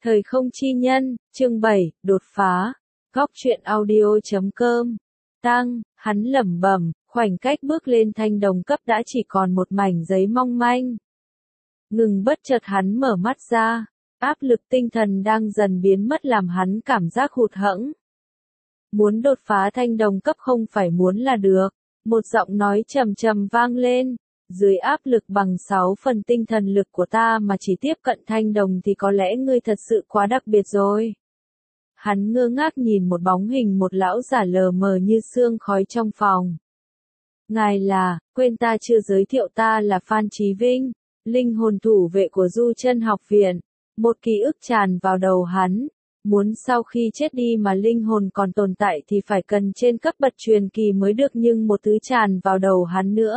Thời không chi nhân, chương 7, đột phá. Góc truyện audio.com. Tăng, hắn lẩm bẩm, khoảnh cách bước lên thanh đồng cấp đã chỉ còn một mảnh giấy mong manh. Ngừng bất chợt hắn mở mắt ra, áp lực tinh thần đang dần biến mất làm hắn cảm giác hụt hẫng. Muốn đột phá thanh đồng cấp không phải muốn là được, một giọng nói trầm trầm vang lên. Dưới áp lực bằng 6 phần tinh thần lực của ta mà chỉ tiếp cận thanh đồng thì có lẽ ngươi thật sự quá đặc biệt rồi. Hắn ngơ ngác nhìn một bóng hình một lão giả lờ mờ như sương khói trong phòng. Ngài là, quên ta chưa giới thiệu ta là Phan Chí Vinh, linh hồn thủ vệ của Du Chân học viện. Một ký ức tràn vào đầu hắn. Muốn sau khi chết đi mà linh hồn còn tồn tại thì phải cần trên cấp bậc truyền kỳ mới được, nhưng một thứ tràn vào đầu hắn nữa.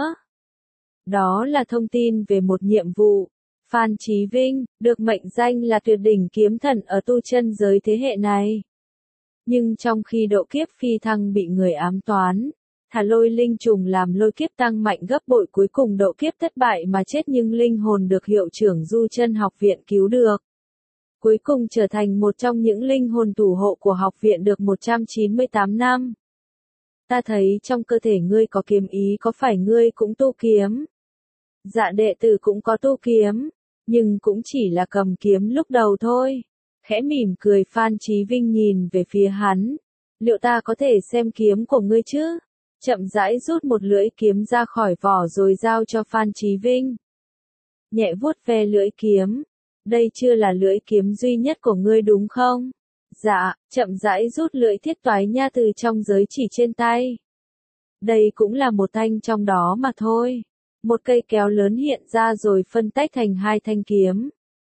Đó là thông tin về một nhiệm vụ. Phan Chí Vinh, được mệnh danh là tuyệt đỉnh kiếm thần ở tu chân giới thế hệ này. Nhưng trong khi độ kiếp phi thăng bị người ám toán, thả lôi linh trùng làm lôi kiếp tăng mạnh gấp bội, cuối cùng độ kiếp thất bại mà chết, nhưng linh hồn được hiệu trưởng Du Chân học viện cứu được. Cuối cùng trở thành một trong những linh hồn thủ hộ của học viện được 198 năm. Ta thấy trong cơ thể ngươi có kiếm ý, có phải ngươi cũng tu kiếm? Dạ đệ tử cũng có tu kiếm, nhưng cũng chỉ là cầm kiếm lúc đầu thôi. Khẽ mỉm cười Phan Chí Vinh nhìn về phía hắn. Liệu ta có thể xem kiếm của ngươi chứ? Chậm rãi rút một lưỡi kiếm ra khỏi vỏ rồi giao cho Phan Chí Vinh. Nhẹ vuốt ve lưỡi kiếm. Đây chưa là lưỡi kiếm duy nhất của ngươi đúng không? Dạ, chậm rãi rút lưỡi thiết toái nha từ trong giới chỉ trên tay. Đây cũng là một thanh trong đó mà thôi. Một cây kéo lớn hiện ra rồi phân tách thành hai thanh kiếm.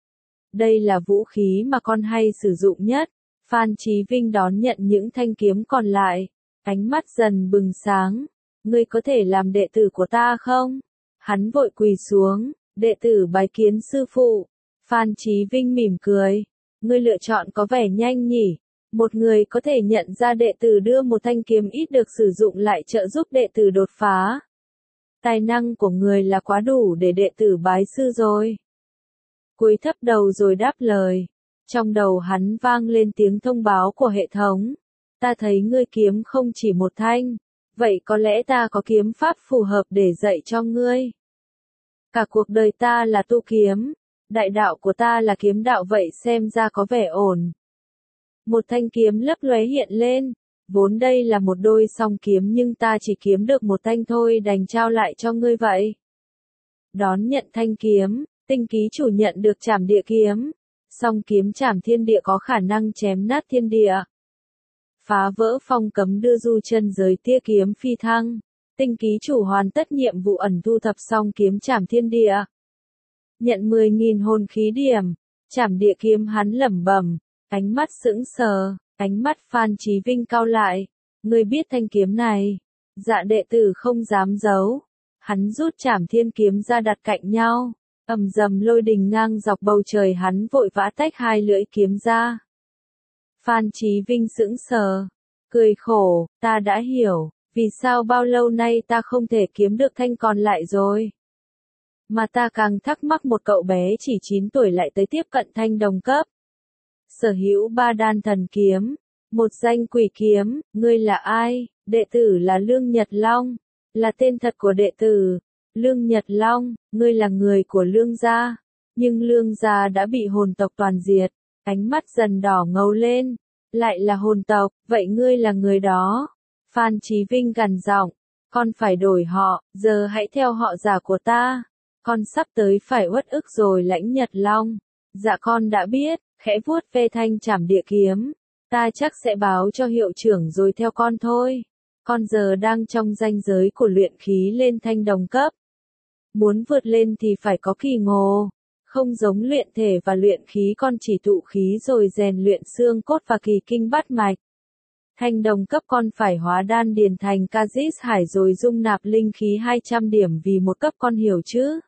Đây là vũ khí mà con hay sử dụng nhất. Phan Chí Vinh đón nhận những thanh kiếm còn lại. Ánh mắt dần bừng sáng. Ngươi có thể làm đệ tử của ta không? Hắn vội quỳ xuống. Đệ tử bái kiến sư phụ. Phan Chí Vinh mỉm cười. Ngươi lựa chọn có vẻ nhanh nhỉ. Một người có thể nhận ra đệ tử đưa một thanh kiếm ít được sử dụng lại trợ giúp đệ tử đột phá. Tài năng của người là quá đủ để đệ tử bái sư rồi. Cúi thấp đầu rồi đáp lời. Trong đầu hắn vang lên tiếng thông báo của hệ thống. Ta thấy ngươi kiếm không chỉ một thanh. Vậy có lẽ ta có kiếm pháp phù hợp để dạy cho ngươi. Cả cuộc đời ta là tu kiếm. Đại đạo của ta là kiếm đạo, vậy xem ra có vẻ ổn. Một thanh kiếm lấp lóe hiện lên. Vốn đây là một đôi song kiếm nhưng ta chỉ kiếm được một thanh thôi, đành trao lại cho ngươi vậy. Đón nhận thanh kiếm, tinh ký chủ nhận được trảm địa kiếm. Song kiếm trảm thiên địa có khả năng chém nát thiên địa. Phá vỡ phong cấm đưa Du Chân giới tia kiếm phi thăng. Tinh ký chủ hoàn tất nhiệm vụ ẩn thu thập xong kiếm trảm thiên địa. Nhận 10.000 hồn khí điểm. Trảm địa kiếm hắn lẩm bẩm, ánh mắt sững sờ. Ánh mắt Phan Chí Vinh cau lại. Ngươi biết thanh kiếm này? Dạ đệ tử không dám giấu. Hắn rút trảm thiên kiếm ra đặt cạnh nhau. Ầm dầm lôi đình ngang dọc bầu trời, hắn vội vã tách hai lưỡi kiếm ra. Phan Chí Vinh sững sờ. Cười khổ, ta đã hiểu. Vì sao bao lâu nay ta không thể kiếm được thanh còn lại rồi. Mà ta càng thắc mắc một cậu bé chỉ 9 tuổi lại tới tiếp cận thanh đồng cấp. Sở hữu 3 đan thần kiếm, một danh quỷ kiếm. Ngươi là ai? Đệ tử là Lương Nhật Long. Là tên thật của đệ tử. Lương Nhật Long, ngươi là người của Lương gia. Nhưng Lương gia đã bị hồn tộc toàn diệt. Ánh mắt dần đỏ ngầu lên. Lại là hồn tộc, vậy ngươi là người đó. Phan Chí Vinh gằn giọng. Con phải đổi họ, giờ hãy theo họ già của ta. Con sắp tới phải uất ức rồi Lãnh Nhật Long. Dạ con đã biết. Khẽ vuốt ve thanh trảm địa kiếm. Ta chắc sẽ báo cho hiệu trưởng rồi theo con thôi. Con giờ đang trong ranh giới của luyện khí lên thanh đồng cấp. Muốn vượt lên thì phải có kỳ ngộ. Không giống luyện thể và luyện khí, con chỉ tụ khí rồi rèn luyện xương cốt và kỳ kinh bát mạch. Thanh đồng cấp con phải hóa đan điền thành Kazis Hải rồi dung nạp linh khí 200 điểm vì một cấp, con hiểu chứ?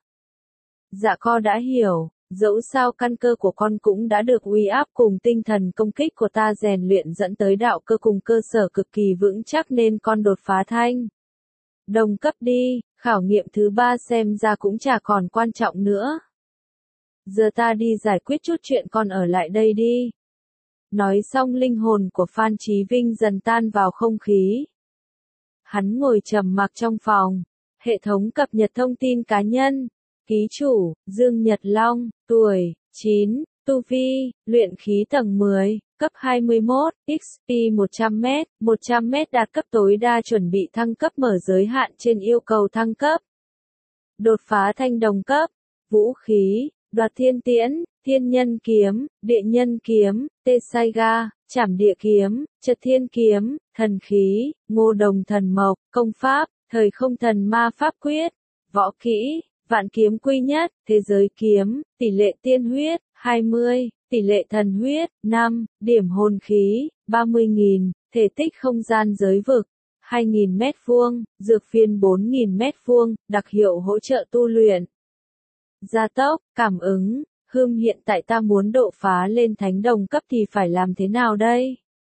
Dạ con đã hiểu. Dẫu sao căn cơ của con cũng đã được uy áp cùng tinh thần công kích của ta rèn luyện dẫn tới đạo cơ cùng cơ sở cực kỳ vững chắc nên con đột phá thanh đồng cấp đi. Khảo nghiệm thứ 3 xem ra cũng chả còn quan trọng nữa. Giờ ta đi giải quyết chút chuyện, con ở lại đây đi. Nói xong linh hồn của Phan Chí Vinh dần tan vào không khí. Hắn ngồi trầm mặc trong phòng. Hệ thống cập nhật thông tin cá nhân. Ký chủ, Dương Nhật Long, tuổi, 9, tu vi, luyện khí tầng 10, cấp 21, XP 100m, 100m đạt cấp tối đa, chuẩn bị thăng cấp, mở giới hạn trên yêu cầu thăng cấp. Đột phá thanh đồng cấp. Vũ khí, đoạt thiên tiễn, thiên nhân kiếm, địa nhân kiếm, tê sai ga, trảm địa kiếm, chật thiên kiếm, thần khí, ngô đồng thần mộc, công pháp, thời không thần ma pháp quyết, võ kỹ, vạn kiếm quy nhất, thế giới kiếm, tỷ lệ tiên huyết, 20, tỷ lệ thần huyết, 5, điểm hồn khí, 30.000, thể tích không gian giới vực, 2.000 mét vuông, dược phiên 4.000 mét vuông, đặc hiệu hỗ trợ tu luyện. Gia tốc, cảm ứng, hiện tại ta muốn đột phá lên thánh đồng cấp thì phải làm thế nào đây?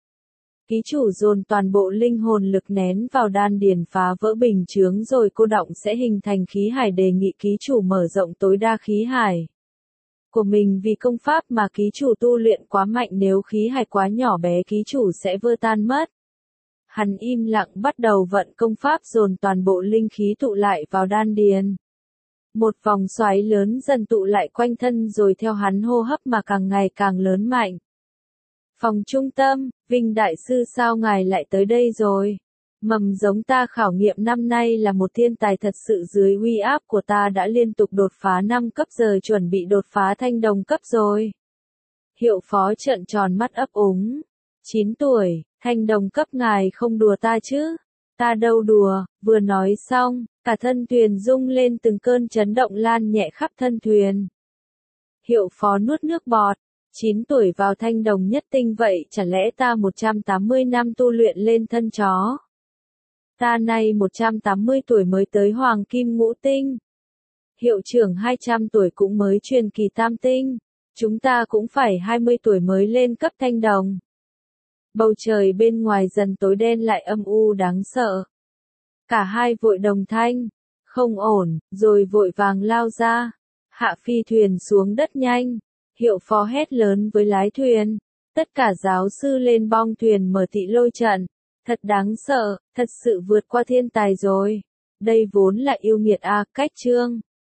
Ký chủ dồn toàn bộ linh hồn lực nén vào đan điền, phá vỡ bình chướng rồi cô đọng sẽ hình thành khí hải, đề nghị ký chủ mở rộng tối đa khí hải của mình, vì công pháp mà ký chủ tu luyện quá mạnh, nếu khí hải quá nhỏ bé ký chủ sẽ vỡ tan mất. Hắn im lặng bắt đầu vận công pháp, dồn toàn bộ linh khí tụ lại vào đan điền. Một vòng xoáy lớn dần tụ lại quanh thân rồi theo hắn hô hấp mà càng ngày càng lớn mạnh. Phòng trung tâm, Vinh Đại Sư, sao ngài lại tới đây rồi? Mầm giống ta khảo nghiệm năm nay là một thiên tài thật sự, dưới uy áp của ta đã liên tục đột phá 5 cấp, giờ chuẩn bị đột phá thanh đồng cấp rồi. Hiệu phó trợn tròn mắt ấp úng. 9 tuổi, thanh đồng cấp, ngài không đùa ta chứ? Ta đâu đùa. Vừa nói xong, cả thân thuyền rung lên, từng cơn chấn động lan nhẹ khắp thân thuyền. Hiệu phó nuốt nước bọt. 9 tuổi vào thanh đồng nhất tinh, vậy chả lẽ ta 180 năm tu luyện lên thân chó? Ta nay 180 tuổi mới tới hoàng kim ngũ tinh. Hiệu trưởng 200 tuổi cũng mới truyền kỳ tam tinh. Chúng ta cũng phải 20 tuổi mới lên cấp thanh đồng. Bầu trời bên ngoài dần tối đen lại âm u đáng sợ. Cả hai vội đồng thanh. Không ổn, rồi vội vàng lao ra. Hạ phi thuyền xuống đất nhanh. Hiệu phó hét lớn với lái thuyền. Tất cả giáo sư lên bong thuyền mở thị lôi trận. Thật đáng sợ, thật sự vượt qua thiên tài rồi. Đây vốn là yêu nghiệt a, cách chương.